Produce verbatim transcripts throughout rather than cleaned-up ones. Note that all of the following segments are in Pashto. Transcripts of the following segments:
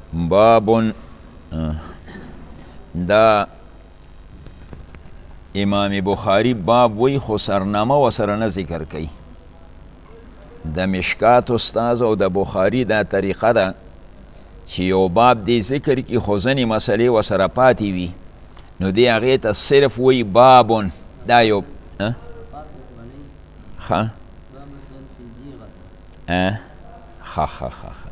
بابون دا امام بخاری باب وی خو سرنامه و سره نه ذکر کوي. د مشکات استاز او د بخاری دا طریقه ده چې یو باب دی ذکر کی خو ځینې مسلې و سره پاتې وي نو دی هغې ته صرف وی بابون دا یو ښه ښه ښه ښه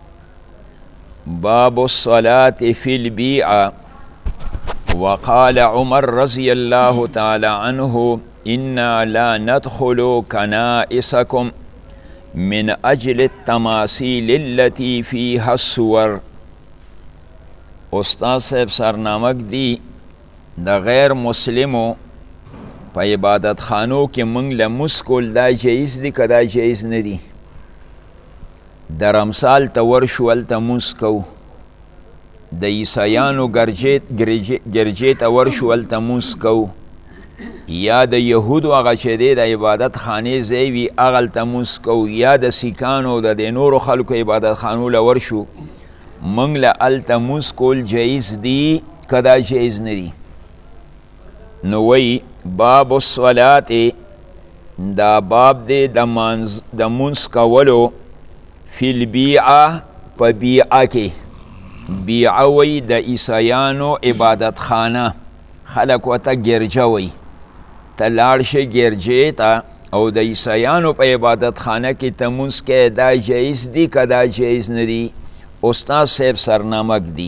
باب الصلاة في البيعة. وقال عمر رضي الله تعالى عنه إنا لا ندخل كنائسكم من أجل التماثيل التي فيها الصور. استاد صاحب سرنامک دی د غیر مسلمو په عبادت خانو کې مونږ له مسکول دا جایز دی که دا جایز نه دی. د رمسال ته ورشو هلته مونځ کوو، د عیسایانو ګرجې ته ورشو هلته مونځ کوو، یا د یهودو هغه چې دی د عبادت خانې ځای وي هغلته مونځ کوو، یا د سیکانو د دې نورو خلکو عبادت خانو له ورشو مونږ له هلته مونځ کول جایز دی که دا جایز نه دی. نو وی باب الصلاة دا باب دی د مونځ کولو فی البیعه په بیعه کې. بیعه وی د عیسایانو عبادت خانه، خلک ورته ګرجه وی. ته لاړ شې ګرجې ته او د عیسایانو په عبادت خانه کې ته مونځ کوې، دا جایز دی که دا جایز نه دی؟ استاد صاحب سرنامک دی.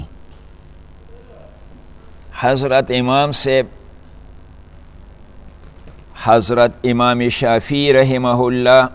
حضرت امام صاحب حضرت امام شافعی رحمه الله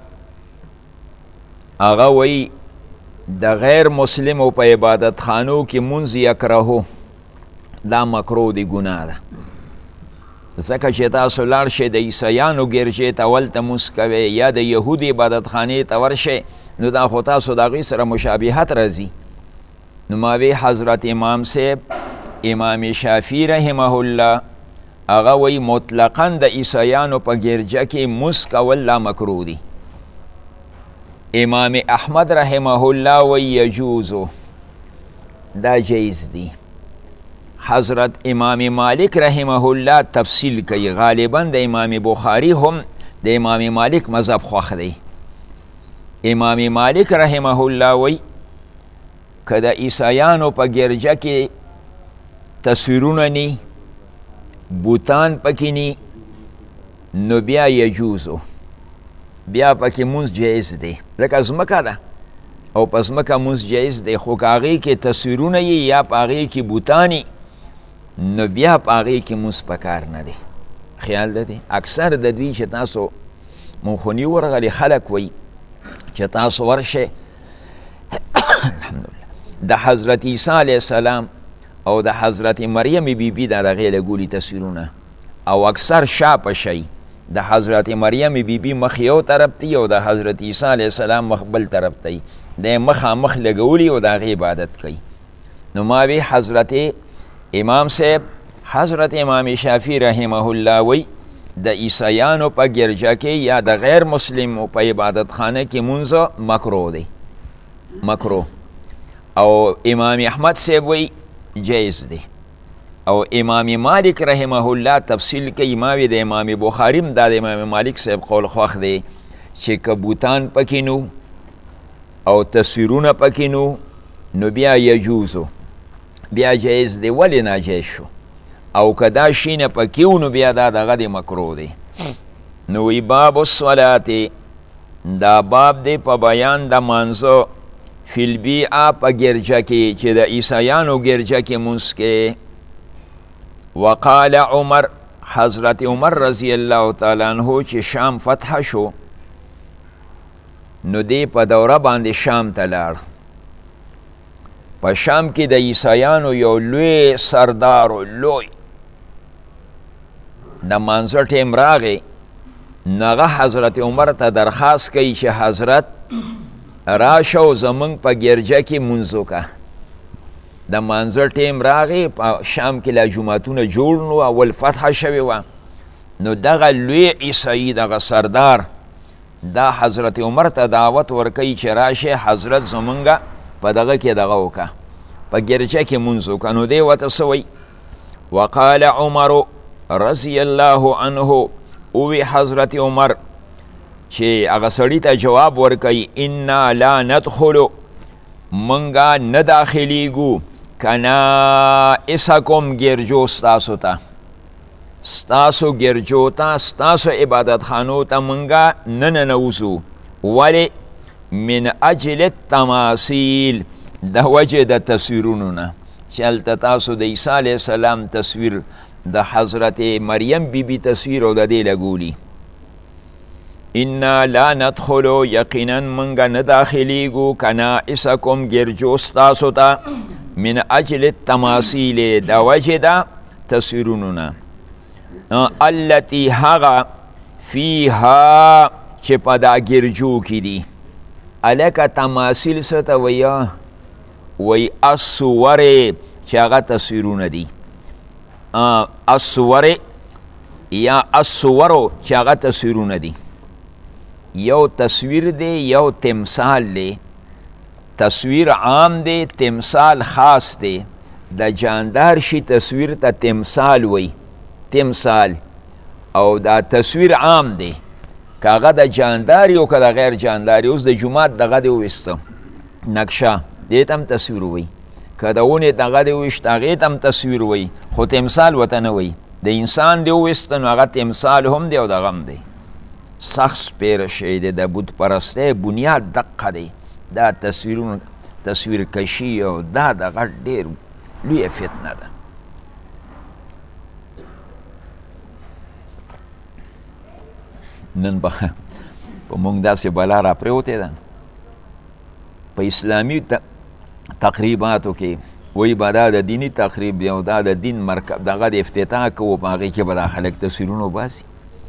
هغه وی د غیر مسلمو په عبادت خانو کې مونځ یکرهو دا مکروه دی، ګناه ده. ځکه چې تاسو لاړ شئ د عیسایانو ګرجې ته ولته مونځ کوئ یا د یهود عبادت خانې ته ورشئ نو دا خو تاسو د هغوی سره مشابهت راځي. نو ما وی حضرت امام صاحب امام شافعی رحمه الله هغه وی مطلقا د عیسایانو په ګرجه کې مونځ کول لا مکروه دی. امام احمد رحمه الله وی یجوزو دا جایز دی. حضرت امام مالک رحمه الله تفصیل کوي، غالبا د امام بخاری هم د امام مالک مذهب خوښ دی. امام مالک رحمه الله وی که د عیسایانو په ګرجه کې تصویرونه نی، بوتان پکې نی، نو بیا یجوزو، بیا پکې مونځ جایز دی. لکه ځمکه ده او په ځمکه مونځ جایز دی، خو که هغې کې تصویرونه یي یا په هغې کې بوتاني نو بیا په هغې کې مونځ پکار نه دی. خیال ده دی. اکثر د دوی چې تاسو مونخوني ورغلي خلک وی چې تاسو ورشئ الحمدلله د حضرت عیسی علیه السلام او د حضرت مریم بی بی دا د هغې لګولي تصویرونه، او اکثر شا په شی د حضرت مریم بی بی مخ یو طرف تی او د حضرت عیسی علیه السلام مخ بل طرف تی، د مخامخ لګولي او د هغې عبادت کوي. نو ما وی حضرت امام صاحب حضرت امام شافعی رحمه الله وی د عیسایانو په ګرجه کې یا د غیر مسلمو په عبادت خانه کې مونځ مکروه دی، مکروه. او امام احمد صاحب وی جایز دی. او امام مالک رحمه الله تفصیل کوي، ما وی د امام بخاری هم دا د امام مالک صاحب قول خوښ دی چې که بوتان پکې نو او تصویرونه پکې نو نو بیا یجوزو، بیا جایز دی. ولې ناجایز شو؟ او که دا شینه پکې و نو بیا دا دغه دی مکروه دی. نو وی باب الصلاة دا باب دی په بیان د مانځه فی البیعه په ګرجه کې چې د عیسایانو ګرجه کې مونځ کې. وقال عمر حضرت عمر رضی الله تعالی عنہ چې شام فتح شو نو دی په دوره باندې شام ته لاړ. په شام کې د عیسایانو یو لوی سردار لوی د مانځه ټیم راغی، نغه حضرت عمر ته درخواست کوي چې حضرت راشه او زمونږ په ګرجه کې مونځ وکړه. د مانځه ټیم راغی، په شام کې لا جوماتونه جوړ نو، اول فتح شوې وه. نو دغه لوی عیسایي دغه سردار دا حضرت عمر ته دعوت ورکوي چې راشه حضرت زمونږه په دغه کې دغه وکړه، په ګرجه کې مونځ وکړه نو دی ورته څه وایي وقال عمر رضی الله عنه اوی حضرت عمر چې هغه سړي ته جواب ورکوي انا لا ندخلو منګه نه داخلیږو کنائسکم ګرجو ستاسو ته ستاسو ګرجو ته ستاسو عبادت خانو ته منګه نه ننوځو ولې من اجل التماثیل د وجه د تصویرونو نه چې هلته تاسو د عیسی علیه السلام تصویر د حضرت مریم بی بی تصویر او د دې لګولي انا لا ندخلو یقینا منګه نه داخلیږو کنائسکم ګرجو ستاسو ته من اجل التماثیل د وجه د تصویرونو نه التي هغه فیها چې په دا ګرجو کې دي الکه تماثیل څه ته وایه وی الصورې چې هغه تصویرونه دي الصورې یا الصورو چې هغه تصویرونه دي یو تصویر دی یو تمثال دی تصویر عام دی تمثال خاص دی د جاندار شي تصویر ته تمثال وی تمثال او دا تصویر عام دی که هغه د جاندار یو که د غیر جاندار اوس د جومات دغه دی وویسته نقشه دې ته هم تصویر وی که د ونې دغه دی وویشت هغې ته هم تصویر وی خو تمثال ورته نه وی د انسان دی وویسته نو هغه تمثال هم دی او دغه هم دی سخت سپیره شی دی د بت پرستۍ بنیاد دقه دی دا تصویرونه تصویر کشي او دا دغه ډېر لویه فتنه ده نن به په مونږ داسې بلا را پرېوتې ده په اسلامي تقریباتو کې وایي به دا د دیني تقریب دی او دا د دین مرکب دغه د افتتاح کوو په هغې کې به دا خلک تصویرونه وباسي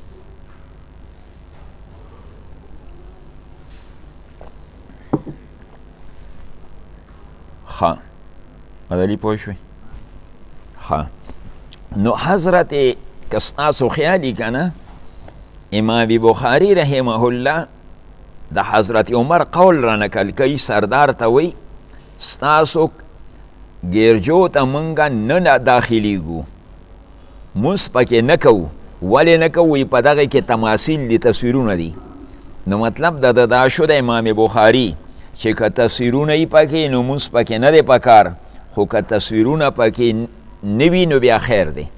ښه بدلي پوه شوې ښه نو حضرت که ستاسو خیالي که نه امام بخاری رحمه الله د حضرت عمر قول را نقل کوي سردار ته وی ستاسو ګرجو ته مونږه نه داخلیږو مونځ پکې نه کوو ولې نه کوو په دغه کې تماثیل دي تصویرونه دي نو مطلب د دا شو د امام بخاري چې که تصویرونه یې پکې نو مونځ پکې نه دی پکار خو که تصویرونه پکې نه وي نو بیا خیر دی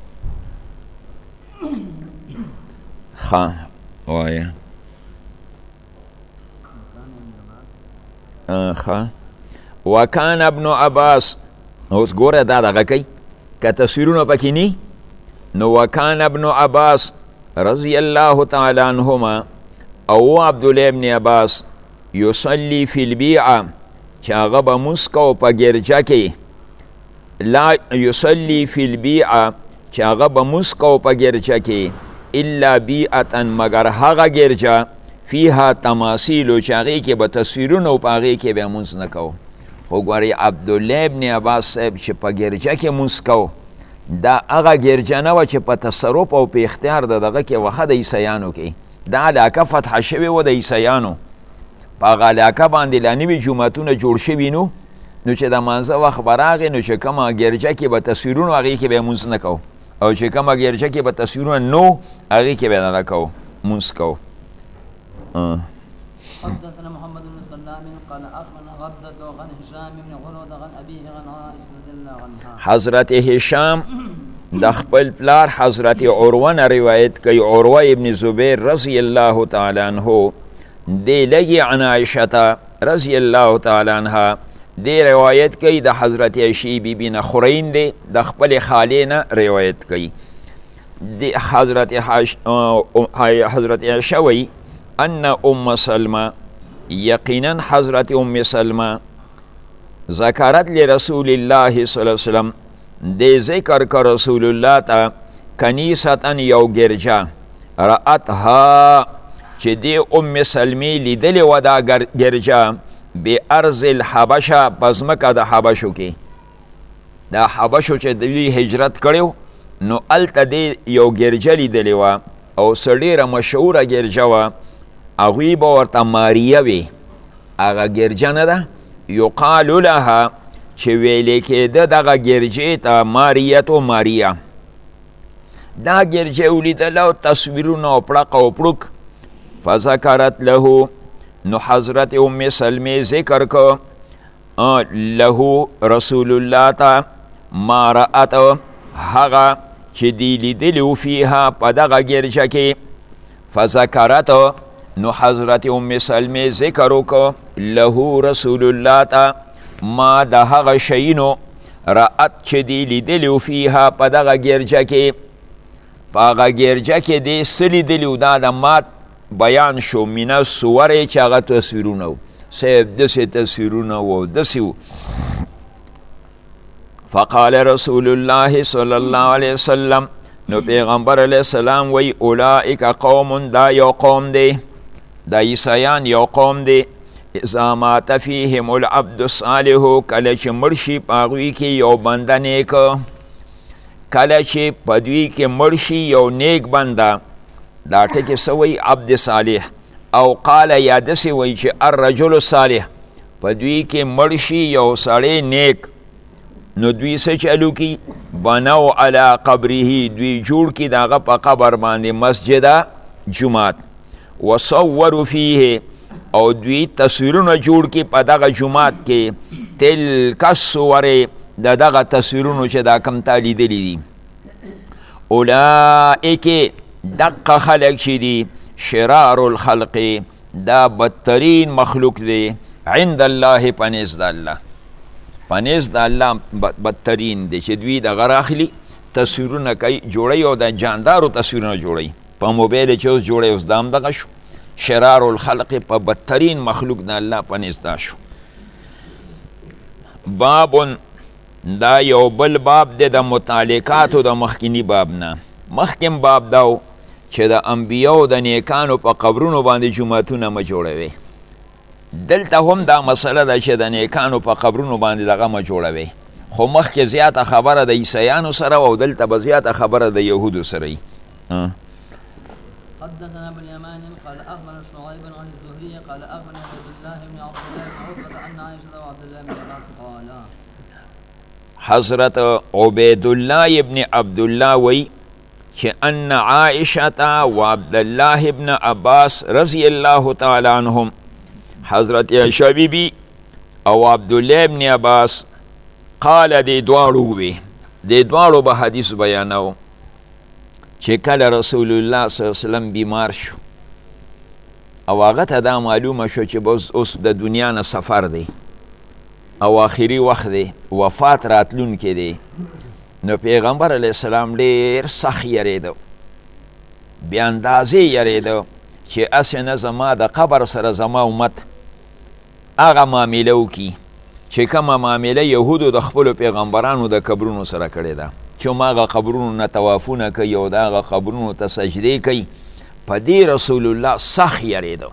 ښه وایه ښه وکان ابن عباس اوس ګوره دا دغه کوي که تصویرونه پکې نی نو وکان ابن عباس رضی الله تعالی عنهما او عبدالله ابن عباس یصلی فی البیعه چې هغه به مونځ کو په ګرجه کې لا یصلی فی البیعه چې هغه به مونځ کو په ګرجه کې الا بیعتا مگر هغه ګرجه فیها تماثیلو چې هغې کې به تصویرونه او په هغې کې به مونځ نه کو خو ګورې عبدالله ابن عباس صاحب چې په ګرجه کې مونځ کو دا هغه ګرجه نه وه چې په تصرف او په اختیار د دغه کې وخه د عیسیانو کې دا علاقه فتح شوې وه د عیسیانو په هغه علاقه باندې لا نوي جوماتونه جوړ شوي نو نو چې د مانځه وخت به راغی نو چې کومه ګرجه کې به تصویرونه هغې کې به مونځ نه کو او چې کومه ګرجه کې به تصویرونه نو هغې کې به دغه کو مونځ کو حدثنا محمد بن سلام قال اخبرنا غدة عن هشام بن عروة عن ابيه عن عائشة رضي الله عنها حضرت هشام د خپل پلار حضرت عروه نه روایت کوي عروه ابن زبیر رضی الله تعالی عنه دی لګي عن عائشة رضی الله تعالی عنها دی روایت کوي د حضرت عائشې بیبي نه خورین دی د خپل خالې نه روایت کوي دی حضرت حضرت عائشة وی ان ام سلمة یقینا حضرت ام سلمة ذکرت لرسول الله صلی الله علیه وسلم دی ذکر که رسول الله تا کنیستن یو گرجه رأتها چې دی ام سلمی لیدلی و دا گرجه بی ارض الحبشه پزمکه د حبشو کې دا حبشو چې دوی هجرت کړیو نو الته دی یو گرجه لیدلی و او سړیره مشهوره گرجه و هغوی به ورته ماریه وي هغه ګرجه نه ده یقال لها چې ویلې کېده دغه ګرجې ته ماریتو ماریا. دا ګرجې ولیدله او تصویرونه او پړق او پړوک. فذکرت له نو حضرت ام سلمې ذکر که له رسول الله ته ما رأت هغه چې دی لیدلي فیها په دغه ګرجه کې. فذکرت نو حضرت ام سلمې ذکر وکړه له رسول الله ته ما د هغه شیینو رأت چې دی لیدلي فیها په دغه ګرجه کې. په هغه ګرجه کې دی څه لیدلي دا د مات بیان شو من الصور چې هغه تصویرونه و صاحب داسې تصویرونه و داسې و. فقال رسول الله صلی الله علیه وسلم نو پیغمبر علیه السلام وی اولئک قوم دا یو قوم دی دا عیسیان یو قوم دی اذا مات فیهم العبد الصالح کله چې مړ شي په هغوی کې یو بنده نیک کله چې په دوی کې مړ شي یو نیک بنده دا ټکي څه وایي عبد صالح او قال یا داسې وایي چې الرجل الصالح په دوی کې مړ شي یو سړی نیک نو دوی څه چلو کی بنو علی قبره دوی جوړ کی د هغه په قبر باندې مسجد جومات وصوروا فیه او دوی تصویرونه جوړ کی په دغه جومات کې تلک الصور د دغه تصویرونو چې دا کم تا لیدلي دي. اولئک دقه خلق چې دي شرار الخلق دا بدترین مخلوق دی عند الله پنیز د الله پنیز د الله بدترین دی چې دوی دغه راخلي تصویرونه کوي جوړوي او د جاندارو تصویرونه جوړوي په موبایل چې اوس جوړوي اوس دام دغه شو شرار الخلق په بدترین مخلوق د الله پنیز دا شو. باب دا یو بل باب دی د متعلقاتو د مخکینی باب نه. مخکم باب داو چې د انبیاو د نیکانو په قبرونو باندې جوماتونه مه جوړوي. دلته هم دا مسله ده چې د نیکانو په قبرونو باندې دغه مه جوړوي خو مخکې زیاته خبره د عیسیانو سره او دلته به زیاته خبره د یهودو سره وي. حدثنا ابن اليمان قال اخبرنا شعيب عن الزهري قال اخبرنا عبد الله بن عبد الله بن عتبة ان عائشة وعبد الله بن عباس قالا. حضرت عبید الله ابن عبدالله وی چې ان عائشة و عبد الله ابن عباس رضی الله تعالی عنهم حضرت عائشہ بی بی او عبد الله ابن عباس قال دی دوارو وی دی دوارو به حدیث بیانو چې کله رسول الله صلی الله علیه وسلم بیمار شو او هغه ته دا معلومه شو چې بس اوس د دنیا نه سفر دی او آخري وخت دی وفات راتلونکی دی نو پیغمبر علیه السلام ډېر سخت یریده بې اندازې یریده چې هسې نه زما د قبر سره زما امت هغه معامله وکړي چې کومه معامله یهودو د خپلو پیغمبرانو د قبرونو سره کړې ده چې هم هغه قبرونو نه طوافونه کوي او د هغه قبرونو ته سجدې کوي په دې رسول الله سخت یریده.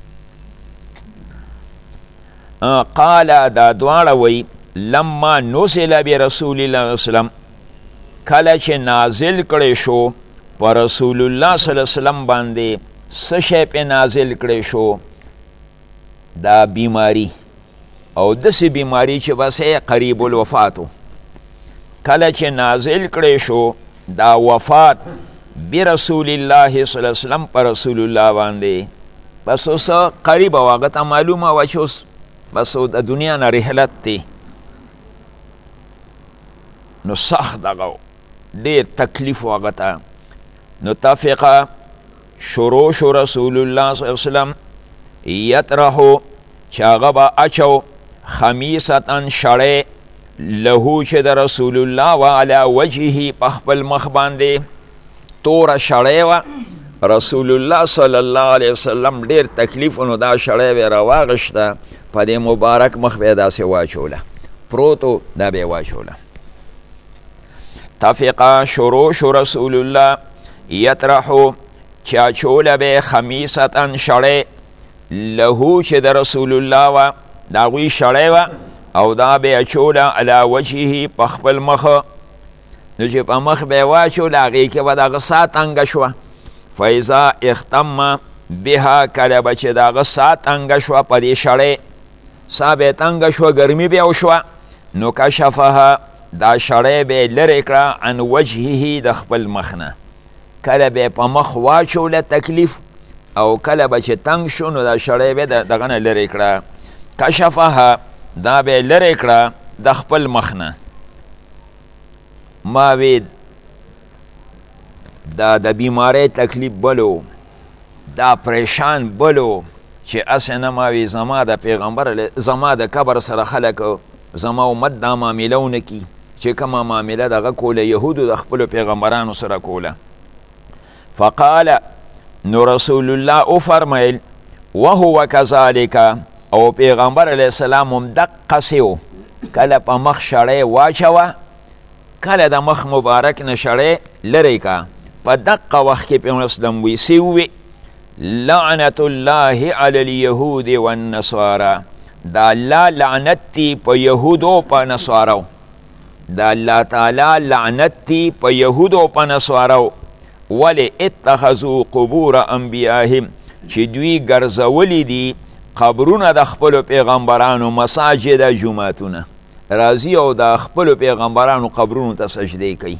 قال دا دواړه وی لما نزل برسول الله وسلم کله چې نازل کړی شو په رسول الله صلی الله علیه وسلم باندې څه شی پې نازل کړی شو دا بیماری او داسې بیماری چې بس قریب الوفاتو کله چې نازل کړی شو دا وفات برسول الله صلی الله علیه وسلم په رسول الله باندې بس اوس قریبه و هغه ته معلومه وه چې اوس بس د دنیا نه رحلت دی نو سخت دغه ډېر تکلیف و هغه ته نو تفقه شروع شو رسول الله صلی الله علیه وسلم یطرحو چې هغه به اچو خمیستن شړی له چې د رسول الله و علی وجهه په خپل مخ باندې توره شړی وه رسول الله صلی الله علیه وسلم ډېر تکلیف نو دا شړی به یې راواغېسته په دې مبارک مخ به یې داسې واچوله پروتو دا به یې واچوله. تفقه شروع شو رسول الله یطرحو چې اچوله به خمیستن شړی له چې د رسول الله و د هغوی شړی وه او دا به یې اچوله علی وجهه په خپل مخه نو چې په مخ به یې واچوله هغې کې به د هغه ساه تنګه شوه فاذا اختم بها کله به چې د هغه ساه تنګه شوه په دې شړی ساه به یې تنګه شوه ګرمي به یې وشوه نو کشفها دا شړی به یې لرې کړه عن وجهه د خپل مخ نه. کله به یې په مخ واچوله تکلیف او کله به چې تنګ شو نو دا شړی به یې دغه نه لرې کړه. کشفها دا به یې لرې کړه د خپل مخ نه. ما وی دا د بیماری تکلیف بلو، دا پریشان بلو چې اسې نه ما وی زما د پیغمبر زما د قبر سره خلک زما امت دا معامله ونه کي چې کومه معامله دغه کوله یهودو د خپلو پیغمبرانو سره کوله. فقال نو رسول الله وفرمیل وهو کذلک او پیغمبر علیه السلام هم دقسې و، کله په مخ شړی واچوه کله د مخ مبارک نه شړی لرې که. په دقه وخت کې پیغمبر اسلام وی سی ووی لعنت الله علی الیهود والنصارى، دا الله لعنت تی په یهودو او په نصارو، دا الله تعالی لعنت تی په یهودو او په نصارو. ولی اتخذوا قبور انبیائهم چې دوی ګرځولی دي قبرونه د خپلو پیغمبرانو مساجد جوماتونه، راځي او د خپلو پیغمبرانو قبرونو ته سجدې کوي.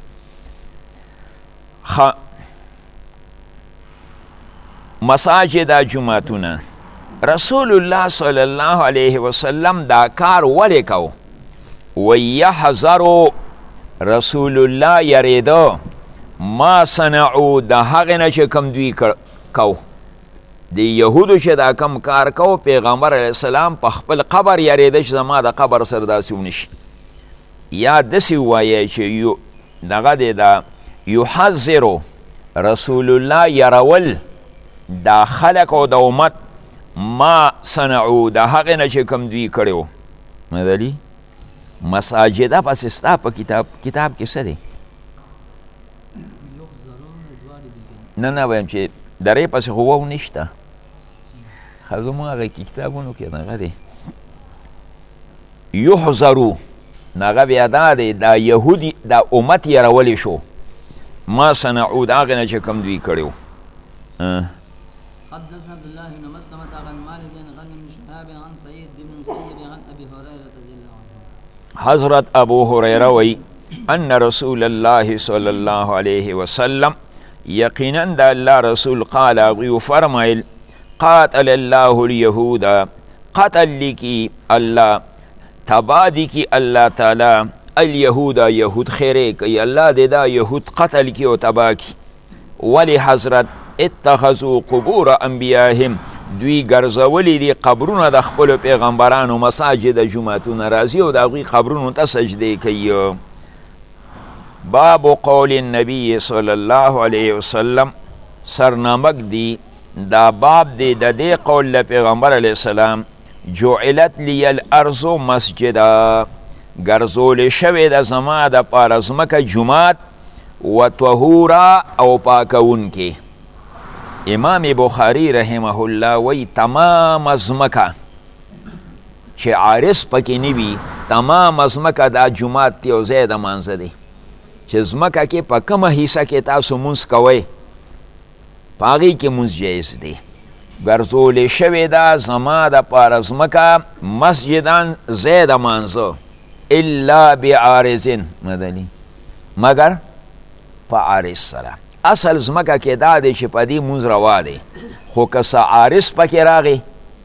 مساجد جوماتونه. رسول الله صلی الله علیه وسلم دا کار ولی کو؟ ویحذروا رسول الله یریدو ما صنعو د هغې نه چې کم دوی کو، د یهودو چې دا کم کار کو پیغمبر علیه السلام په خپل قبر یریده چې زما د قبر سره داسې ونشي. یا داسې ووایه چې دغه دی دا یحذرو رسول الله یرول دا خلق او د امت ما صنعو د هغې نه چې کم دوی کړی و. مدلي مساجده پس ستا په کتاب کتاب کې څه دی؟ نه نه وایم چې درې پسې خو واو نشته، ښه زموږ هغه کتابونو کې هغه دی یحذرو، هغه بیا دا دی دا یهودي دا امت یرولی شو ما صنعو د هغې نه چې کم دوی کړی و. حدثنا عبد الله بن مسلمة عن مالك عن ابن شهاب عن سعيد بن المسيب عن ابي هريره رضي الله عنه. حضرت ابو هريره وی ان رسول الله صلی الله علیه وسلم یقینا د الله رسول قال غیو فرمایل قاتل الله اليهود، قتل لکی الله تبادی کی الله تعالی اليهود یهود خیره کی الله دې دا یهود قتل کی او تبا کی. ولی حضرت اتخذوا قبور انبیائهم دوی ګرځولی دي قبرونه د خپلو پیغمبرانو مساجد جوماتونه، راځي او د هغوی قبرونو ته سجدې کوي. باب قول النبی صلی الله علیه وسلم سرنامک دی دا باب دی د دې قول د پیغمبر علیه السلام جعلت لی الارض مسجدا، ګرځولې شوې د زما د پاره ځمکه جومات و طهورا او پاکونکې. امام بخاری رحمه الله وی تمام ځمکه چې عارض پکې نه وي، تمام ځمکه دا جومات دی او ځای د مانځه دی. چې ځمکه کې په کومه حصه کې تاسو مونځ کوئ په هغې کې مونځ جایز دی. ګرځولې شوې ده زما دپاره ځمکه مسجدان ځای د مانځه الا بعارض مدني مګر په عارض سره. اصل ځمکه کې دا دی چې په دې مونځ روا دی، خو که څه عارض پکې راغی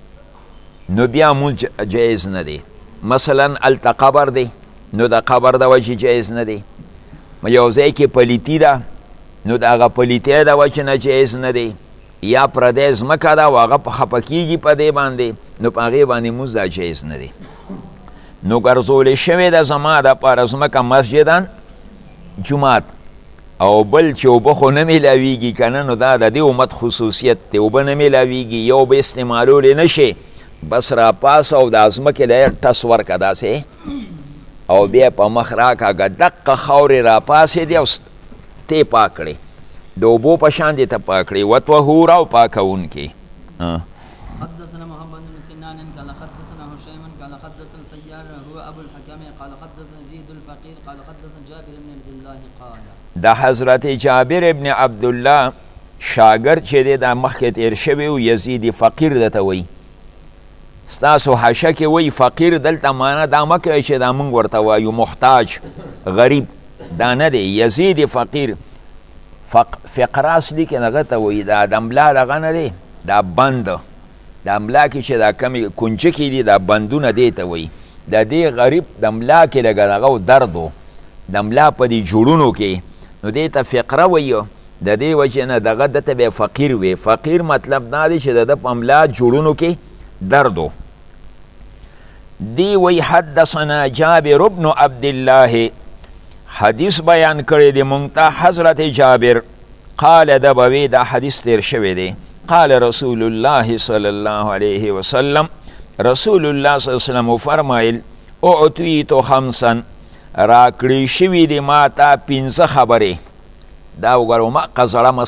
نو بیا مونځ جایز نه دی. مثلا هلته قبر دی نو د قبر د وجې جایز نه دی. یو ځای کې پلیتي ده نو د هغه پلیتۍ د وجې نه جایز نه دی. یا پردی ځمکه ده او هغه خفه کېږي په دې باندې نو په هغې باندې مونځ دا جایز نه دی. نو ګرځولې شوې ده زما دپاره ځمکه مسجدان جومات. او بل چې اوبه خو نه میلاویږي که نه نو دا د دې امت خصوصیت دی، اوبه نه میلاویږي، یو به استعمالولی نشي بس راپاسه او د ځمکې له ټس ورکه داسې او بیا په مخ راکاږه دقه خاورې راپاسې دي او تی پاک کړې د اوبو په شان دې ته پاک کړې و طهوره او پاکونکې. حدثنا محمد بن سنان قال حدثنا هشيم قال حدثنا سيار هو ابو الحكم قال حدثنا زيد الفقير قال حدثنا جابر بن عبد الله قال د حضرت جابر ابن عبدالله شاگرد چې دی دا مخکې تیر شوی و یزید فقیر دته وی ستاسو حشه کې وایي فقیر دلته معنا دا مه کوئ چې دا موږ ورته وایو محتاج غریب دا نه دی یزید فقیر فقره اصلي کې دغه ته وایي دا د ملا دغه نه دی دا بند د ملا کې چې دا کمې کنجکې دي دا بندونه دې ته وایي د دې غریب د ملا کې لږه دغه درد و د ملا په دې جوړونو کې نو دې ته فقره وایي د دې وجې نه دغه دته به فقیر وي فقیر مطلب دا دی چې د ده په ملا جوړونو کې درد و دی وی حدثنا جابر بن عبدالله حدیث بیان کړی دی مونږ ته حضرت جابر قال د بوی دا حدیث تیر شوی دی قال رسول الله صلی الله علیه وسلم رسول الله صلی الله علیه وسلم فرمایل اعطیتو خمسا راکړی شوي دي ما ته پنځه خبرې دا وګورو ما قزړه